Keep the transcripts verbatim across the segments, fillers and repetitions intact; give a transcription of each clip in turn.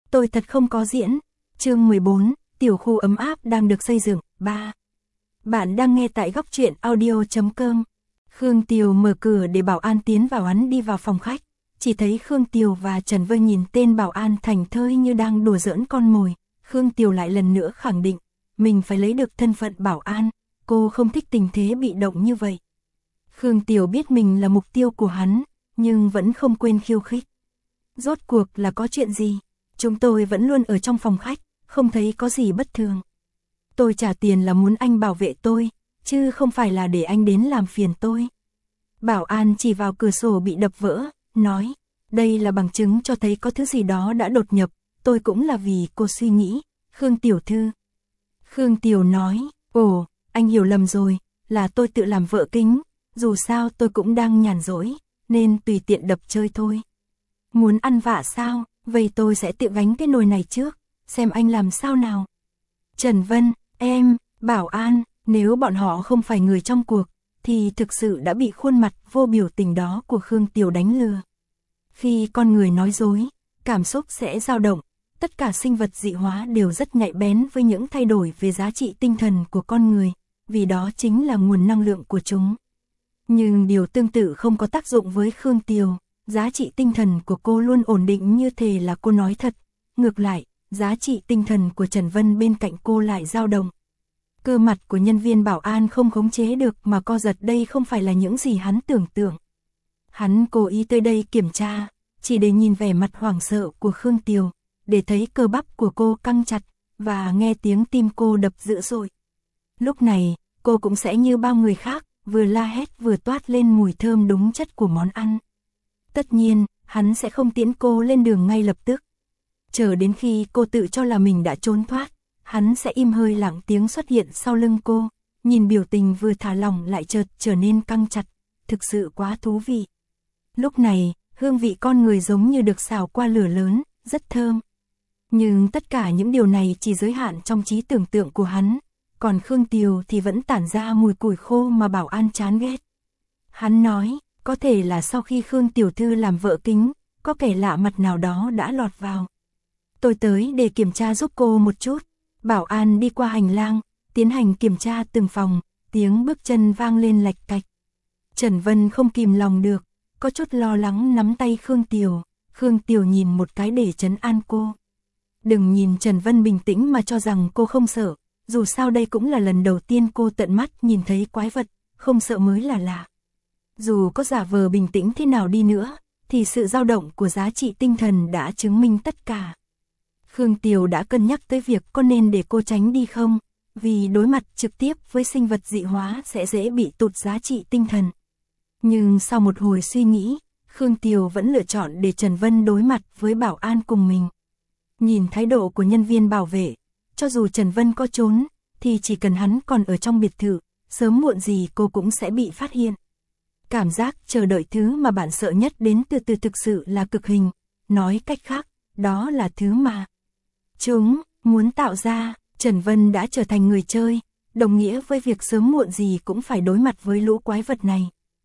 Tôi thật không có diễn. Chương mười bốn, tiểu khu ấm áp đang được xây dựng. ba. Bạn đang nghe tại góc truyện audio chấm com. Khương Tiều mở cửa để bảo an tiến vào, hắn đi vào phòng khách. Chỉ thấy Khương Tiều và Trần Vân nhìn tên bảo an thành thơi như đang đùa giỡn con mồi. Khương Tiều lại lần nữa khẳng định, mình phải lấy được thân phận bảo an, cô không thích tình thế bị động như vậy. Khương Tiều biết mình là mục tiêu của hắn, nhưng vẫn không quên khiêu khích. Rốt cuộc là có chuyện gì? Chúng tôi vẫn luôn ở trong phòng khách, không thấy có gì bất thường. Tôi trả tiền là muốn anh bảo vệ tôi, chứ không phải là để anh đến làm phiền tôi. Bảo an chỉ vào cửa sổ bị đập vỡ, nói, đây là bằng chứng cho thấy có thứ gì đó đã đột nhập, tôi cũng là vì cô suy nghĩ, Khương tiểu thư. Khương Tiều nói, ồ, anh hiểu lầm rồi, là tôi tự làm vỡ kính, dù sao tôi cũng đang nhàn rỗi, nên tùy tiện đập chơi thôi. Muốn ăn vạ sao, vậy tôi sẽ tự gánh cái nồi này trước, xem anh làm sao nào. Trần Vân, em, bảo an, nếu bọn họ không phải người trong cuộc, thì thực sự đã bị khuôn mặt vô biểu tình đó của Khương Tiều đánh lừa. Khi con người nói dối, cảm xúc sẽ dao động, tất cả sinh vật dị hóa đều rất nhạy bén với những thay đổi về giá trị tinh thần của con người, vì đó chính là nguồn năng lượng của chúng. Nhưng điều tương tự không có tác dụng với Khương Tiều, giá trị tinh thần của cô luôn ổn định như thể là cô nói thật, ngược lại, giá trị tinh thần của Trần Vân bên cạnh cô lại dao động. Cơ mặt của nhân viên bảo an không khống chế được mà co giật, đây không phải là những gì hắn tưởng tượng. Hắn cố ý tới đây kiểm tra, chỉ để nhìn vẻ mặt hoảng sợ của Khương Tiều, để thấy cơ bắp của cô căng chặt, và nghe tiếng tim cô đập dữ dội. Lúc này, cô cũng sẽ như bao người khác, vừa la hét vừa toát lên mùi thơm đúng chất của món ăn. Tất nhiên, hắn sẽ không tiễn cô lên đường ngay lập tức. Chờ đến khi cô tự cho là mình đã trốn thoát, hắn sẽ im hơi lặng tiếng xuất hiện sau lưng cô, nhìn biểu tình vừa thả lỏng lại chợt trở nên căng chặt, thực sự quá thú vị. Lúc này, hương vị con người giống như được xào qua lửa lớn, rất thơm. Nhưng tất cả những điều này chỉ giới hạn trong trí tưởng tượng của hắn, còn Khương Tiều thì vẫn tản ra mùi củi khô mà bảo an chán ghét. Hắn nói, có thể là sau khi Khương tiểu thư làm vỡ kính, có kẻ lạ mặt nào đó đã lọt vào. Tôi tới để kiểm tra giúp cô một chút. Bảo an đi qua hành lang, tiến hành kiểm tra từng phòng, tiếng bước chân vang lên lạch cạch. Trần Vân không kìm lòng được, có chút lo lắng nắm tay Khương Tiều. Khương Tiều nhìn một cái để trấn an cô. Đừng nhìn Trần Vân bình tĩnh mà cho rằng cô không sợ, dù sao đây cũng là lần đầu tiên cô tận mắt nhìn thấy quái vật, không sợ mới là lạ. Dù có giả vờ bình tĩnh thế nào đi nữa, thì sự dao động của giá trị tinh thần đã chứng minh tất cả. Khương Tiều đã cân nhắc tới việc có nên để cô tránh đi không, vì đối mặt trực tiếp với sinh vật dị hóa sẽ dễ bị tụt giá trị tinh thần. Nhưng sau một hồi suy nghĩ, Khương Tiều vẫn lựa chọn để Trần Vân đối mặt với bảo an cùng mình. Nhìn thái độ của nhân viên bảo vệ, cho dù Trần Vân có trốn, thì chỉ cần hắn còn ở trong biệt thự, sớm muộn gì cô cũng sẽ bị phát hiện. Cảm giác chờ đợi thứ mà bạn sợ nhất đến từ từ thực sự là cực hình, nói cách khác, đó là thứ mà chúng muốn tạo ra. Trần Vân đã trở thành người chơi, đồng nghĩa với việc sớm muộn gì cũng phải đối mặt với lũ quái vật này.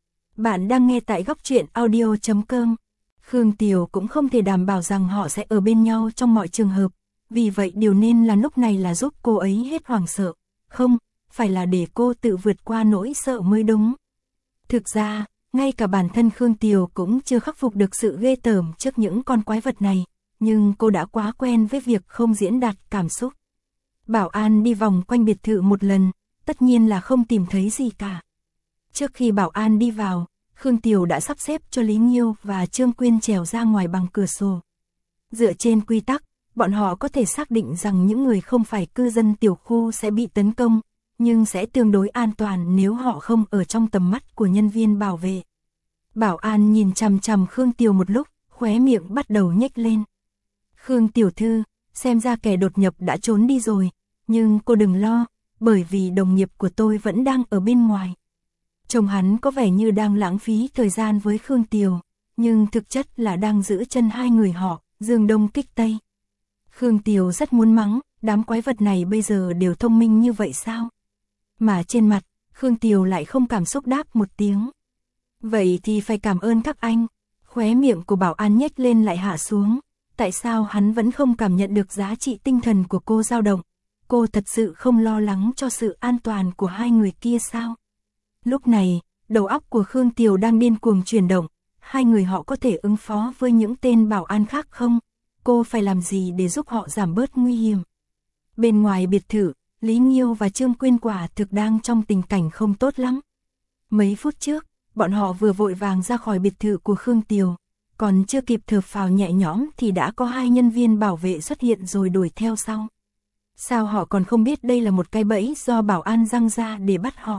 Bạn đang nghe tại góc truyện audio chấm com. Khương Tiều cũng không thể đảm bảo rằng họ sẽ ở bên nhau trong mọi trường hợp, vì vậy điều nên là lúc này là giúp cô ấy hết hoảng sợ, không, phải là để cô tự vượt qua nỗi sợ mới đúng. Thực ra, ngay cả bản thân Khương Tiều cũng chưa khắc phục được sự ghê tởm trước những con quái vật này, nhưng cô đã quá quen với việc không diễn đạt cảm xúc. Bảo an đi vòng quanh biệt thự một lần, tất nhiên là không tìm thấy gì cả. Trước khi bảo an đi vào, Khương Tiều đã sắp xếp cho Lý Nhiêu và Trương Quyên trèo ra ngoài bằng cửa sổ. Dựa trên quy tắc, bọn họ có thể xác định rằng những người không phải cư dân tiểu khu sẽ bị tấn công, nhưng sẽ tương đối an toàn nếu họ không ở trong tầm mắt của nhân viên bảo vệ. Bảo an nhìn chằm chằm Khương Tiều một lúc, khóe miệng bắt đầu nhếch lên. Khương tiểu thư, xem ra kẻ đột nhập đã trốn đi rồi, nhưng cô đừng lo, bởi vì đồng nghiệp của tôi vẫn đang ở bên ngoài. Trông hắn có vẻ như đang lãng phí thời gian với Khương Tiều, nhưng thực chất là đang giữ chân hai người họ, dương đông kích tây. Khương Tiều rất muốn mắng, đám quái vật này bây giờ đều thông minh như vậy sao? Mà trên mặt, Khương Tiều lại không cảm xúc đáp một tiếng. Vậy thì phải cảm ơn các anh. Khóe miệng của bảo an nhếch lên lại hạ xuống, Tại sao hắn vẫn không cảm nhận được giá trị tinh thần của cô dao động? Cô thật sự không lo lắng cho sự an toàn của hai người kia sao? Lúc này, đầu óc của Khương Tiều đang điên cuồng chuyển động. Hai người họ có thể ứng phó với những tên bảo an khác không? Cô phải làm gì để giúp họ giảm bớt nguy hiểm? Bên ngoài biệt thự, Lý Nghiêu và Trương Quyên quả thực đang trong tình cảnh không tốt lắm. Mấy phút trước, bọn họ vừa vội vàng ra khỏi biệt thự của Khương Tiều, còn chưa kịp thở phào nhẹ nhõm thì đã có hai nhân viên bảo vệ xuất hiện rồi đuổi theo sau. Sao họ còn không biết đây là một cái bẫy do bảo an giăng ra để bắt họ?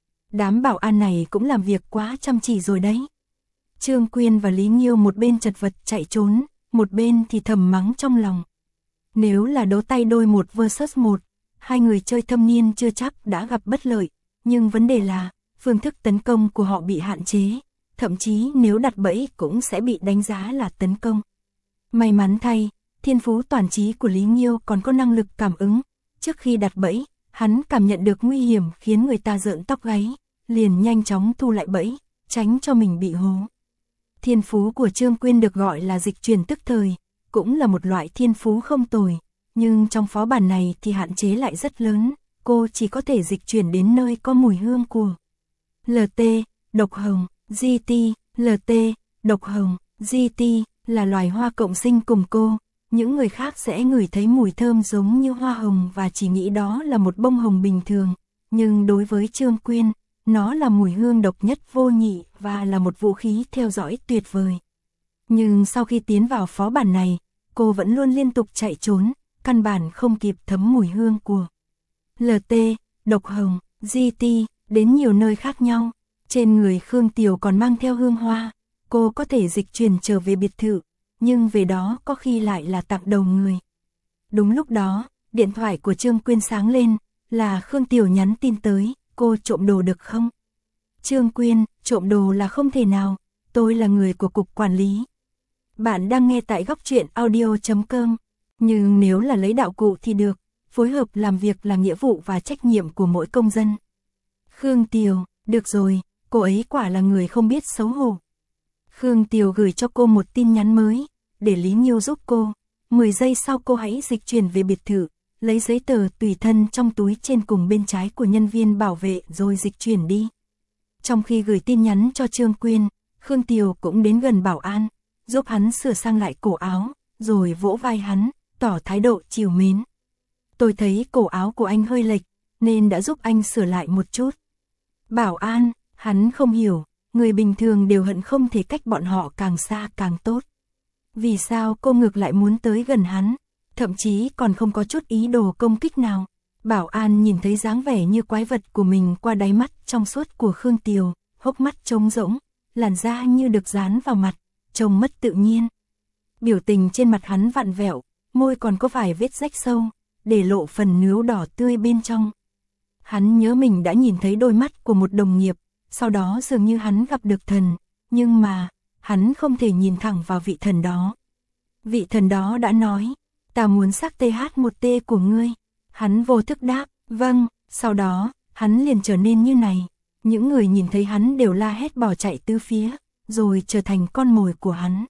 Đám bảo an này cũng làm việc quá chăm chỉ rồi đấy. Trương Quyên và Lý Nghiêu một bên chật vật chạy trốn, một bên thì thầm mắng trong lòng. Nếu là đấu tay đôi một versus một, hai người chơi thâm niên chưa chắc đã gặp bất lợi, nhưng vấn đề là phương thức tấn công của họ bị hạn chế, thậm chí nếu đặt bẫy cũng sẽ bị đánh giá là tấn công. May mắn thay, thiên phú toàn trí của Lý Nghiêu còn có năng lực cảm ứng, trước khi đặt bẫy, hắn cảm nhận được nguy hiểm khiến người ta rợn tóc gáy, liền nhanh chóng thu lại bẫy, tránh cho mình bị hố. Thiên phú của Trương Quyên được gọi là dịch chuyển tức thời, cũng là một loại thiên phú không tồi, nhưng trong phó bản này thì hạn chế lại rất lớn, cô chỉ có thể dịch chuyển đến nơi có mùi hương của lờ tê, độc hồng, giê tê, lờ tê, độc hồng, giê tê là loài hoa cộng sinh cùng cô, những người khác sẽ ngửi thấy mùi thơm giống như hoa hồng và chỉ nghĩ đó là một bông hồng bình thường, nhưng đối với Trương Quyên, nó là mùi hương độc nhất vô nhị và là một vũ khí theo dõi tuyệt vời. Nhưng sau khi tiến vào phó bản này, cô vẫn luôn liên tục chạy trốn, căn bản không kịp thấm mùi hương của lờ tê, độc hồng, giê tê, đến nhiều nơi khác nhau. Trên người Khương Tiều còn mang theo hương hoa, cô có thể dịch chuyển trở về biệt thự, nhưng về đó có khi lại là tặng đầu người. Đúng lúc đó, điện thoại của Trương Quyên sáng lên, là Khương Tiều nhắn tin tới, cô trộm đồ được không? Trương Quyên, trộm đồ là không thể nào, tôi là người của cục quản lý. Bạn đang nghe tại góc truyện audio chấm com, nhưng nếu là lấy đạo cụ thì được, phối hợp làm việc là nghĩa vụ và trách nhiệm của mỗi công dân. Khương Tiều, được rồi, cô ấy quả là người không biết xấu hổ. Khương Tiều gửi cho cô một tin nhắn mới, để Lý Nghiêu giúp cô. mười giây sau cô hãy dịch chuyển về biệt thự, lấy giấy tờ tùy thân trong túi trên cùng bên trái của nhân viên bảo vệ rồi dịch chuyển đi. Trong khi gửi tin nhắn cho Trương Quyên, Khương Tiều cũng đến gần bảo an, giúp hắn sửa sang lại cổ áo, rồi vỗ vai hắn, tỏ thái độ trìu mến. Tôi thấy cổ áo của anh hơi lệch, nên đã giúp anh sửa lại một chút. Bảo an, hắn không hiểu, người bình thường đều hận không thể cách bọn họ càng xa càng tốt. Vì sao cô ngược lại muốn tới gần hắn, thậm chí còn không có chút ý đồ công kích nào. Bảo an nhìn thấy dáng vẻ như quái vật của mình qua đáy mắt trong suốt của Khương Tiều, hốc mắt trống rỗng, làn da như được dán vào mặt, trông mất tự nhiên. Biểu tình trên mặt hắn vặn vẹo, môi còn có vài vết rách sâu, để lộ phần nướu đỏ tươi bên trong. Hắn nhớ mình đã nhìn thấy đôi mắt của một đồng nghiệp, sau đó dường như hắn gặp được thần, nhưng mà, hắn không thể nhìn thẳng vào vị thần đó. Vị thần đó đã nói, ta muốn xác tê hát một tê của ngươi. Hắn vô thức đáp, vâng, sau đó, hắn liền trở nên như này. Những người nhìn thấy hắn đều la hét bỏ chạy tứ phía, rồi trở thành con mồi của hắn.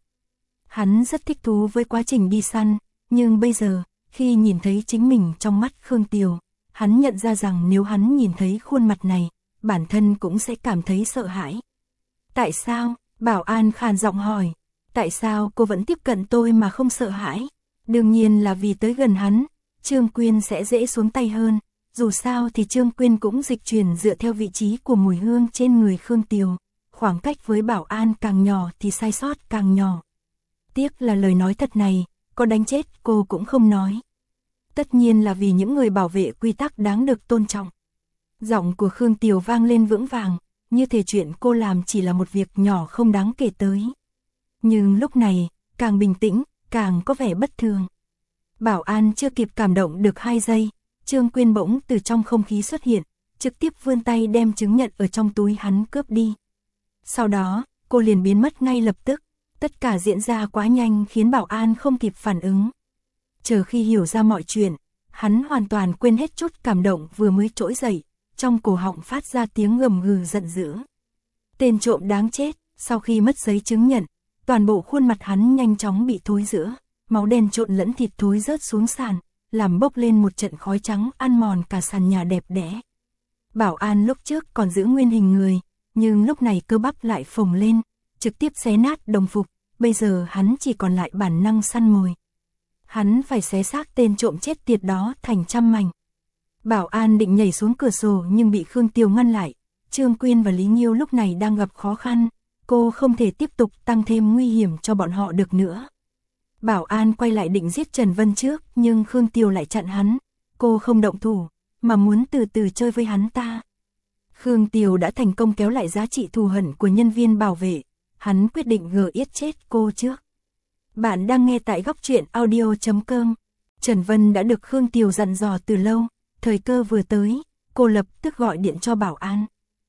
Hắn rất thích thú với quá trình đi săn, nhưng bây giờ, khi nhìn thấy chính mình trong mắt Khương Tiều, hắn nhận ra rằng nếu hắn nhìn thấy khuôn mặt này, bản thân cũng sẽ cảm thấy sợ hãi. Tại sao? Bảo an khàn giọng hỏi. Tại sao cô vẫn tiếp cận tôi mà không sợ hãi? Đương nhiên là vì tới gần hắn, Trương Quyên sẽ dễ xuống tay hơn. Dù sao thì Trương Quyên cũng dịch chuyển dựa theo vị trí của mùi hương trên người Khương Tiều. Khoảng cách với bảo an càng nhỏ thì sai sót càng nhỏ. Tiếc là lời nói thật này, có đánh chết cô cũng không nói. Tất nhiên là vì những người bảo vệ quy tắc đáng được tôn trọng. Giọng của Khương Tiều vang lên vững vàng, như thể chuyện cô làm chỉ là một việc nhỏ không đáng kể tới. Nhưng lúc này, càng bình tĩnh, càng có vẻ bất thường. Bảo an chưa kịp cảm động được hai giây, Trương Quyên bỗng từ trong không khí xuất hiện, trực tiếp vươn tay đem chứng nhận ở trong túi hắn cướp đi. Sau đó, cô liền biến mất ngay lập tức, tất cả diễn ra quá nhanh khiến bảo an không kịp phản ứng. Chờ khi hiểu ra mọi chuyện, hắn hoàn toàn quên hết chút cảm động vừa mới trỗi dậy, trong cổ họng phát ra tiếng gầm gừ giận dữ. Tên trộm đáng chết, sau khi mất giấy chứng nhận, toàn bộ khuôn mặt hắn nhanh chóng bị thối rữa, máu đen trộn lẫn thịt thối rớt xuống sàn, làm bốc lên một trận khói trắng ăn mòn cả sàn nhà đẹp đẽ. Bảo an lúc trước còn giữ nguyên hình người, nhưng lúc này cơ bắp lại phồng lên, trực tiếp xé nát đồng phục, bây giờ hắn chỉ còn lại bản năng săn mồi. Hắn phải xé xác tên trộm chết tiệt đó thành trăm mảnh. Bảo an định nhảy xuống cửa sổ nhưng bị Khương Tiều ngăn lại. Trương Quyên và Lý Nghiêu lúc này đang gặp khó khăn, cô không thể tiếp tục tăng thêm nguy hiểm cho bọn họ được nữa. Bảo an quay lại định giết Trần Vân trước, nhưng Khương Tiều lại chặn hắn. Cô không động thủ, mà muốn từ từ chơi với hắn ta. Khương Tiều đã thành công kéo lại giá trị thù hận của nhân viên bảo vệ. Hắn quyết định gờ yết chết cô trước. Bạn đang nghe tại góc truyện audio chấm com. Trần Vân đã được Khương Tiều dặn dò từ lâu. Thời cơ vừa tới, cô lập tức gọi điện cho bảo an.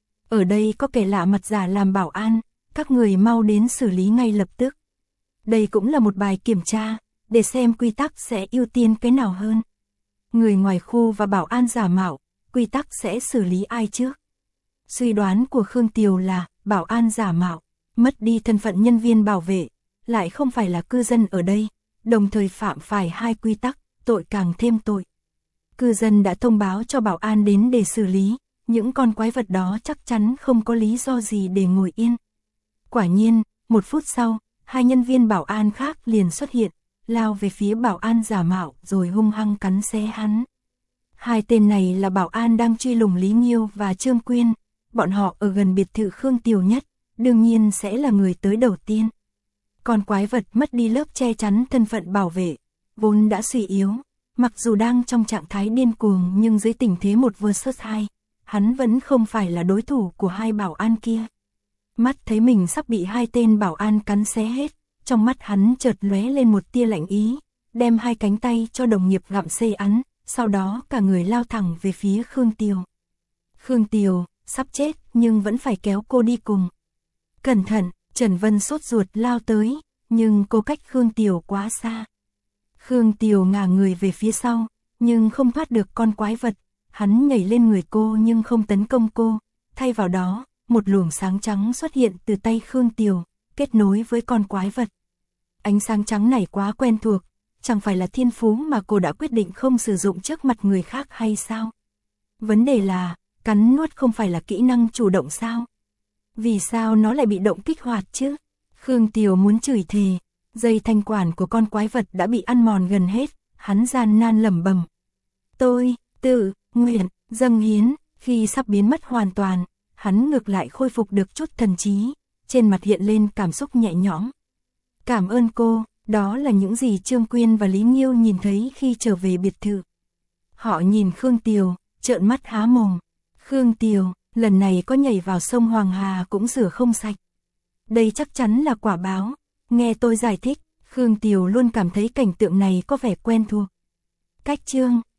Ở đây có kẻ lạ mặt giả làm bảo an, các người mau đến xử lý ngay lập tức. Đây cũng là một bài kiểm tra, để xem quy tắc sẽ ưu tiên cái nào hơn. Người ngoài khu và bảo an giả mạo, quy tắc sẽ xử lý ai trước? Suy đoán của Khương Tiều là bảo an giả mạo, mất đi thân phận nhân viên bảo vệ, lại không phải là cư dân ở đây, đồng thời phạm phải hai quy tắc, tội càng thêm tội. Cư dân đã thông báo cho bảo an đến để xử lý, những con quái vật đó chắc chắn không có lý do gì để ngồi yên. Quả nhiên, một phút sau, hai nhân viên bảo an khác liền xuất hiện, lao về phía bảo an giả mạo rồi hung hăng cắn xé hắn. Hai tên này là bảo an đang truy lùng Lý Nghiêu và Trương Quyên, bọn họ ở gần biệt thự Khương Tiều nhất, đương nhiên sẽ là người tới đầu tiên. Con quái vật mất đi lớp che chắn thân phận bảo vệ, vốn đã suy yếu, mặc dù đang trong trạng thái điên cuồng nhưng dưới tình thế một versus hai, hắn vẫn không phải là đối thủ của hai bảo an kia. Mắt thấy mình sắp bị hai tên bảo an cắn xé hết, trong mắt hắn chợt lóe lên một tia lạnh ý, đem hai cánh tay cho đồng nghiệp gặm xê ăn, sau đó cả người lao thẳng về phía Khương Tiều. Khương Tiều, sắp chết nhưng vẫn phải kéo cô đi cùng. Cẩn thận, Trần Vân sốt ruột lao tới, nhưng cô cách Khương Tiều quá xa. Khương Tiều ngả người về phía sau, nhưng không thoát được con quái vật, hắn nhảy lên người cô nhưng không tấn công cô, thay vào đó, một luồng sáng trắng xuất hiện từ tay Khương Tiều, kết nối với con quái vật. Ánh sáng trắng này quá quen thuộc, chẳng phải là thiên phú mà cô đã quyết định không sử dụng trước mặt người khác hay sao? Vấn đề là, cắn nuốt không phải là kỹ năng chủ động sao? Vì sao nó lại bị động kích hoạt chứ? Khương Tiều muốn chửi thề, dây thanh quản của con quái vật đã bị ăn mòn gần hết, hắn gian nan lẩm bẩm. Tôi, tự, nguyện, dâng hiến, khi sắp biến mất hoàn toàn, hắn ngược lại khôi phục được chút thần trí, trên mặt hiện lên cảm xúc nhẹ nhõm. Cảm ơn cô, đó là những gì Trương Quyên và Lý Nghiêu nhìn thấy khi trở về biệt thự. Họ nhìn Khương Tiều, trợn mắt há mồm. Khương Tiều, lần này có nhảy vào sông Hoàng Hà cũng rửa không sạch. Đây chắc chắn là quả báo. Nghe tôi giải thích, Khương Tiều luôn cảm thấy cảnh tượng này có vẻ quen thuộc. Cách chương